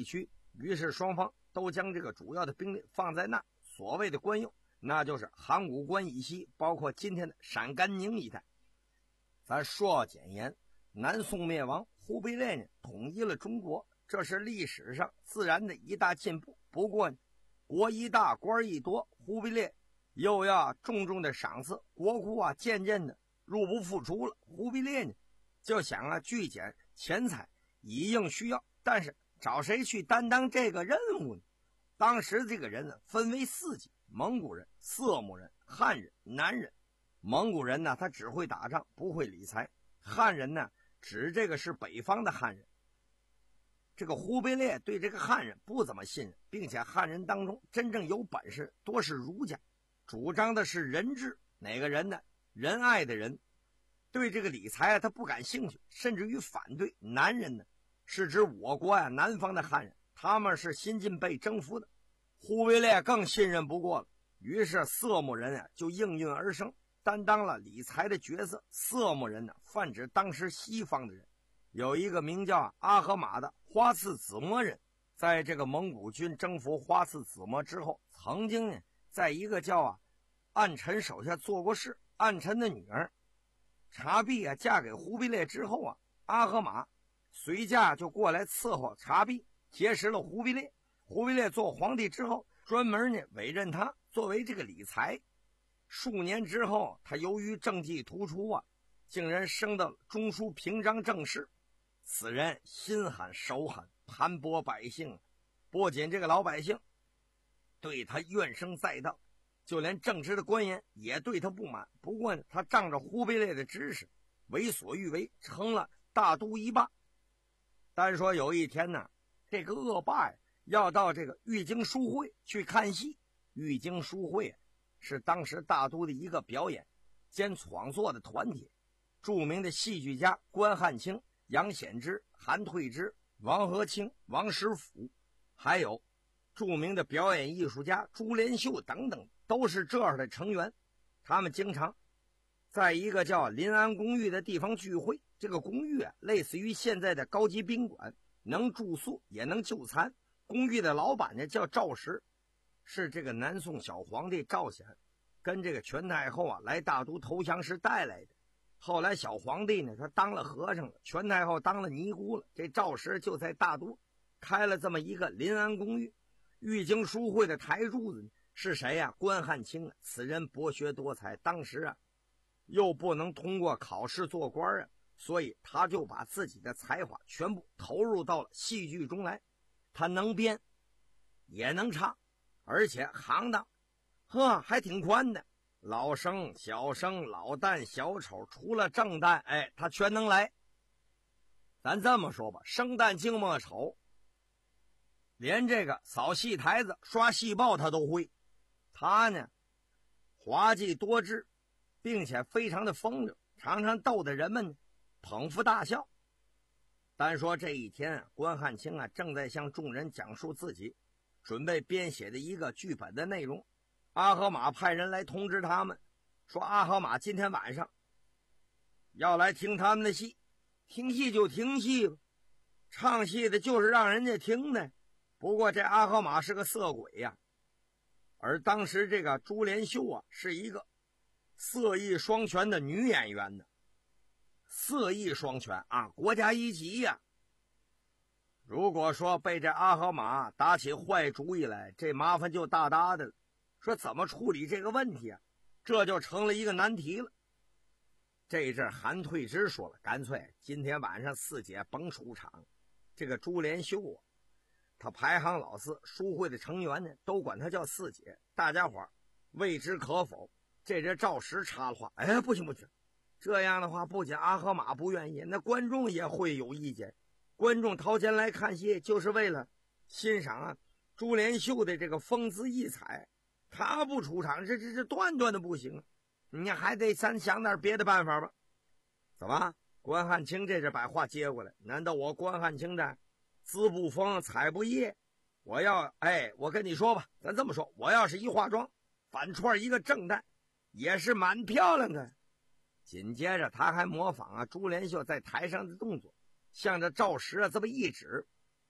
于是双方都将这个主要的兵力放在那所谓的关右，那就是函谷关以西，包括今天的陕甘宁一带。咱说简言，南宋灭亡，忽必烈呢统一了中国，这是历史上自然的一大进步。不过国一大，官一多，忽必烈又要重重的赏赐，国库啊渐渐的入不敷出了。忽必烈呢就想啊聚减钱财以应需要，但是找谁去担当这个任务呢？当时这个人呢分为四级：蒙古人、色目人、汉人、南人。蒙古人呢他只会打仗，不会理财；汉人呢指这个是北方的汉人。这个忽必烈对这个汉人不怎么信任，并且汉人当中真正有本事多是儒家，主张的是仁治。哪个人呢？仁爱的人。对这个理财啊他不感兴趣，甚至于反对。南人呢是指我国呀、啊、南方的汉人，他们是新近被征服的，忽必烈更信任不过了。于是色目人啊就应运而生，担当了理财的角色。色目人呢泛指当时西方的人，有一个名叫阿合马的花剌子模人，在这个蒙古军征服花剌子模之后，曾经呢在一个叫啊暗臣手下做过事。暗臣的女儿察必啊嫁给忽必烈之后啊，阿合马随驾就过来伺候察必，结识了忽必烈。忽必烈做皇帝之后，专门呢委任他作为这个理财。数年之后，他由于政绩突出啊，竟然升到中书平章政事。此人心狠手狠，盘剥百姓，不仅这个老百姓对他怨声载道，就连正直的官员也对他不满。不过呢，他仗着忽必烈的指使，为所欲为，成了大都一霸。单说有一天呢，这个恶霸呀要到这个玉京书会去看戏。玉京书会是当时大都的一个表演兼创作的团体，著名的戏剧家关汉卿、杨显之、韩退之、王和清、王实甫，还有著名的表演艺术家朱连秀等等，都是这样的成员。他们经常在一个叫临安公寓的地方聚会。这个公寓啊，类似于现在的高级宾馆，能住宿也能就餐。公寓的老板呢叫赵石，是这个南宋小皇帝赵显跟这个全太后啊来大都投降时带来的。后来小皇帝呢他当了和尚了，全太后当了尼姑了，这赵石就在大都开了这么一个临安公寓。玉京书会的台柱子是谁呀、啊？关汉卿啊。此人博学多才，当时啊又不能通过考试做官啊，所以他就把自己的才华全部投入到了戏剧中来。他能编也能唱，而且行当呵还挺宽的，老生小生老旦小丑，除了正旦哎他全能来。咱这么说吧，生旦净末丑，连这个扫戏台子刷戏报他都会。他呢滑稽多智，并且非常的风流，常常逗得人们捧腹大笑。单说这一天啊，关汉卿啊正在向众人讲述自己准备编写的一个剧本的内容。阿合马派人来通知他们，说阿合马今天晚上要来听他们的戏。听戏就听戏吧，唱戏的就是让人家听的。不过这阿合马是个色鬼呀、啊，而当时这个朱连秀啊是一个色艺双全的女演员呢。色艺双全啊，国家一级呀、啊。如果说被这阿合马打起坏主意来，这麻烦就大大的了。说怎么处理这个问题啊？这就成了一个难题了。这一阵韩退之说了，干脆今天晚上四姐甭出场。这个朱连秀啊，他排行老四，书会的成员呢都管他叫四姐，大家伙未知可否。这人赵石插了话，哎，不行不行，这样的话不仅阿合马不愿意，那观众也会有意见。观众掏钱来看戏，就是为了欣赏啊朱连秀的这个风姿异彩，他不出场，这这这断断的不行啊！你还得咱想点别的办法吧？怎么？关汉卿这是把话接过来，难道我关汉卿的姿不风采不艳？我要哎，我跟你说吧，咱这么说，我要是一化妆反串一个正旦，也是蛮漂亮的。紧接着他还模仿啊朱连秀在台上的动作，向着赵石啊这么一指，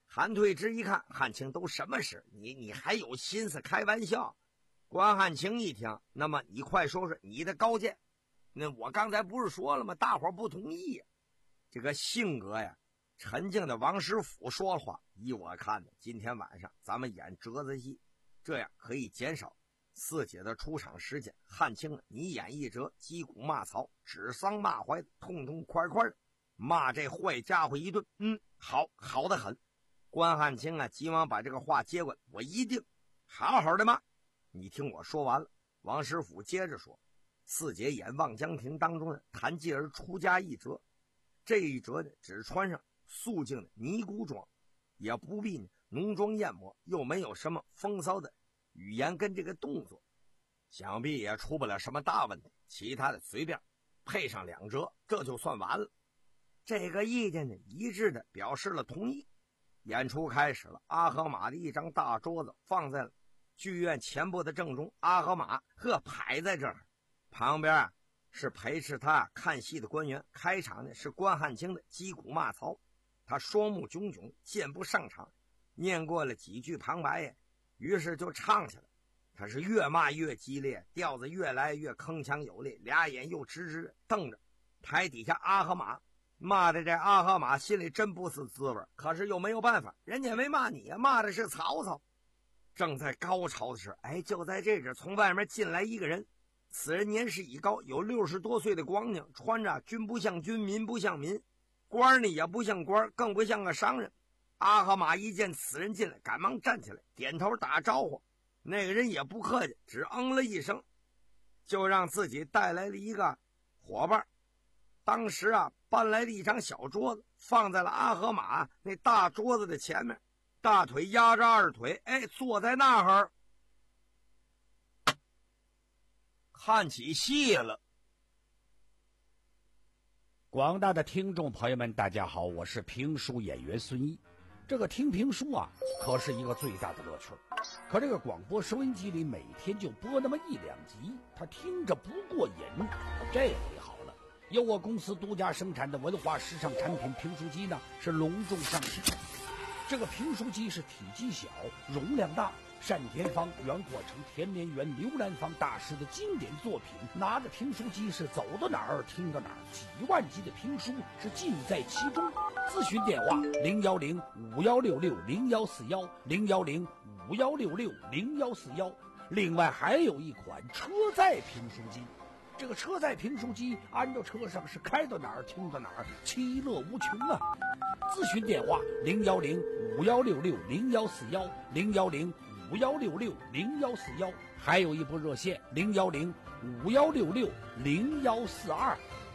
韩退之一看，汉卿都什么事，你你还有心思开玩笑？关汉卿一听，那么你快说说你的高见。那我刚才不是说了吗？大伙不同意呀。这个性格呀沉静的王师傅说了话，依我看呢，今天晚上咱们演折子戏，这样可以减少四姐的出场时间。汉卿呢，你演一折击鼓骂曹，指桑骂槐的，痛痛快快的骂这坏家伙一顿。嗯，好，好得很。关汉卿啊，急忙把这个话接过来，我一定好好的骂。你听我说完了。王师傅接着说，四姐演《望江亭》当中的谭继儿出家一折，这一折呢，只穿上素净的尼姑装，也不必呢浓妆艳抹，又没有什么风骚的语言跟这个动作，想必也出不了什么大问题。其他的随便配上两折，这就算完了。这个意见呢，一致的表示了同意。演出开始了，阿合马的一张大桌子放在了剧院前部的正中，阿合马呵排在这儿，旁边啊是陪侍他看戏的官员。开场呢是关汉卿的击鼓骂曹，他双目炯炯，箭步上场，念过了几句旁白呀，于是就唱起来。他是越骂越激烈，调子越来越铿锵有力，俩眼又直直瞪着台底下阿合马，骂的这阿合马心里真不是滋味，可是又没有办法，人家没骂你啊，骂的是曹操。正在高潮的时候，哎，就在这时从外面进来一个人，此人年事已高，有六十多岁的光景，穿着君不像君，民不像民，官呢也不像官，更不像个商人。阿合马一见此人进来，赶忙站起来点头打招呼，那个人也不客气，只嗯了一声，就让自己带来了一个伙伴。当时啊搬来了一张小桌子，放在了阿合马那大桌子的前面，大腿压着二腿，哎，坐在那儿看起戏了。 广大的听众朋友们大家好，我是评书演员孙一。这个听评书啊可是一个最大的乐趣，可这个广播收音机里每天就播那么一两集，他听着不过瘾。这回好了，由我公司独家生产的文化时尚产品评书机呢是隆重上市。这个评书机是体积小，容量大，单田芳、袁阔成、田连元、刘兰芳大师的经典作品。拿着评书机是走到哪儿听到哪儿，几万集的评书是尽在其中。咨询电话零幺零五幺六六零幺四幺零幺零五幺六六零幺四幺。另外还有一款车载评书机，这个车载评书机安到车上是开到哪儿听到哪儿，其乐无穷啊！咨询电话零幺零五幺六六零幺四幺零幺零五幺六六零幺四幺，还有一部热线零幺零五幺六六零幺四二。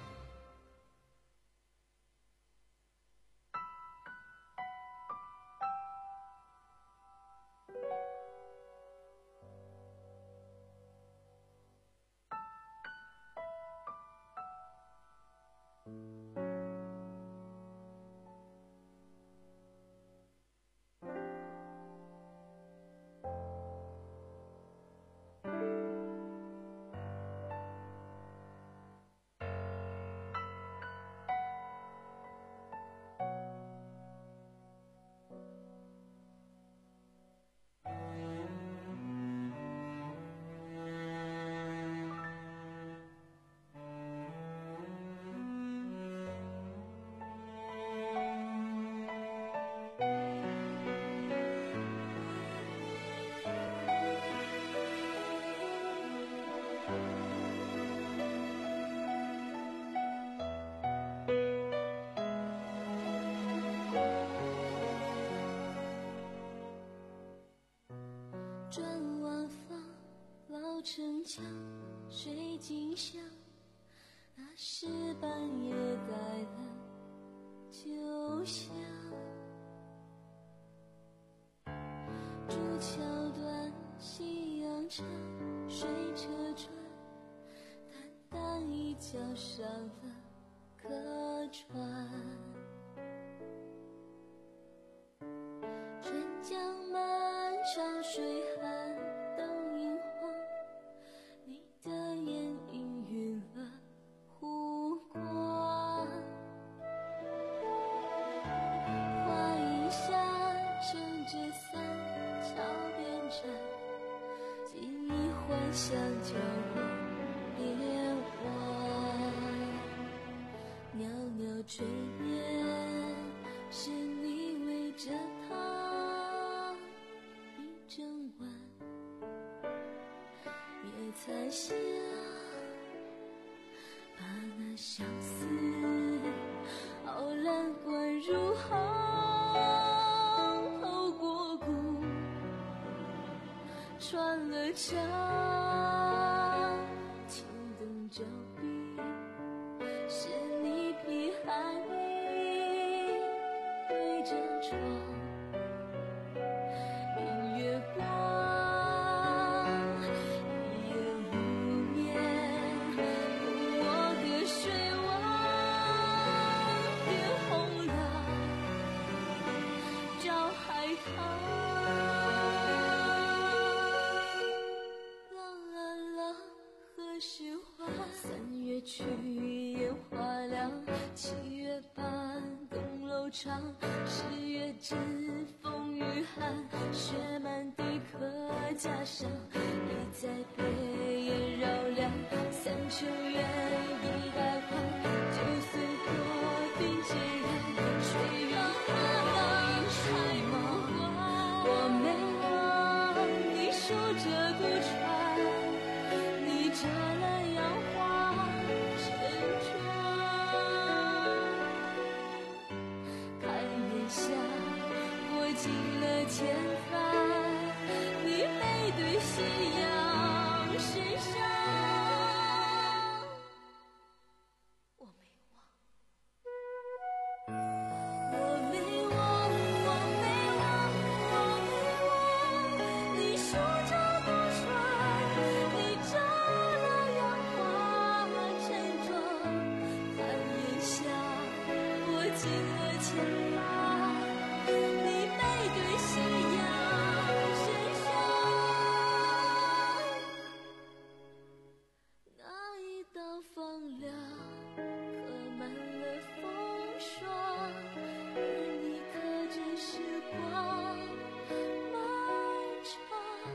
转瓦坊老城墙，水晶香，那是半夜带的酒香。竹桥断，夕阳沉，水车转，淡淡一角上了客船。春江漫上水寒，灯影晃，你的眼影晕了湖光。花影下想叫我别忘。袅袅炊烟，是你围着它一整晚，也才想把那相思傲然灌入喉，透过骨穿了墙，轻灯照壁，是你披寒衣对着窗，明月光，一夜无眠，我的水汪变红了，照海棠。何时还？三月去，烟花亮；七月半，灯笼长；十月至，风雨寒。雪满地壳架上，你在北雁绕梁。三秋月，一代换；九岁过，并孑然。水远花开不完，我没忘你守着渡船。折了杨花成妆，看烟霞过尽了千帆，你背对夕阳身上，我没忘，我没忘，我没忘，我没忘，你守着渡船，你照尽了千帆，你背对夕阳身上，那一道放亮，刻满了风霜，而你刻着时光漫长。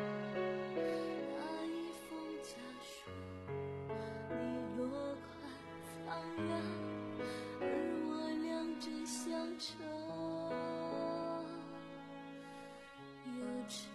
那一封家书，你落款苍凉。相城又长。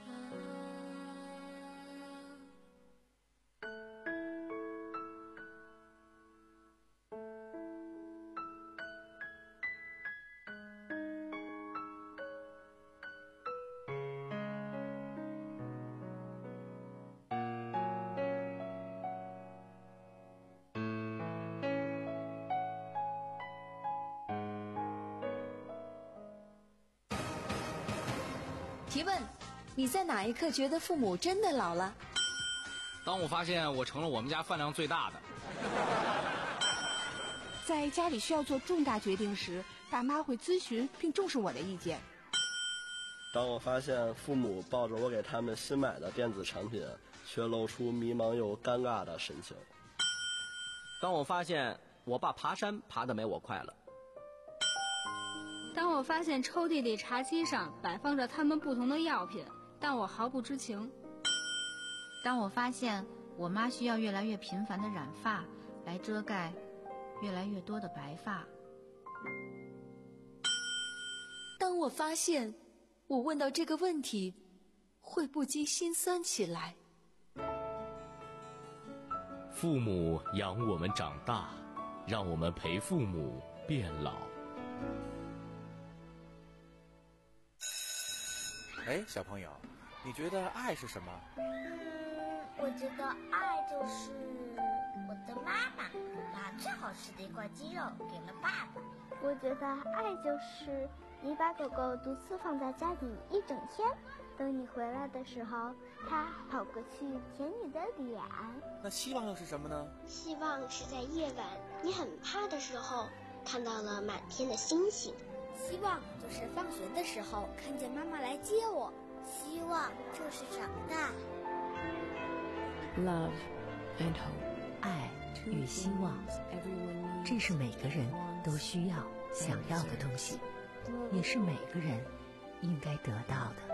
提问：你在哪一刻觉得父母真的老了？ 当我发现我成了我们家饭量最大的。 在家里需要做重大决定时，爸妈会咨询并重视我的意见。 当我发现父母抱着我给他们新买的电子产品，却露出迷茫又尴尬的神情。 当我发现我爸爬山爬得没我快乐。 当我发现抽屉里茶几上摆放着他们不同的药品，但我毫不知情。 当我发现我妈需要越来越频繁的染发来遮盖越来越多的白发。 当我发现我问到这个问题会不禁心酸起来。 父母养我们长大，让我们陪父母变老。 哎，小朋友，你觉得爱是什么？ 嗯，我觉得爱就是我的妈妈把最好吃的一块鸡肉给了爸爸。 我觉得爱就是你把狗狗独自放在家里一整天，等你回来的时候，它跑过去舔你的脸。 那希望又是什么呢？ 希望是在夜晚你很怕的时候，看到了满天的星星。 希望就是放学的时候看见妈妈来接我。 希望就是长大。 Love and hope， 爱与希望，这是每个人都需要、想要的东西，也是每个人应该得到的。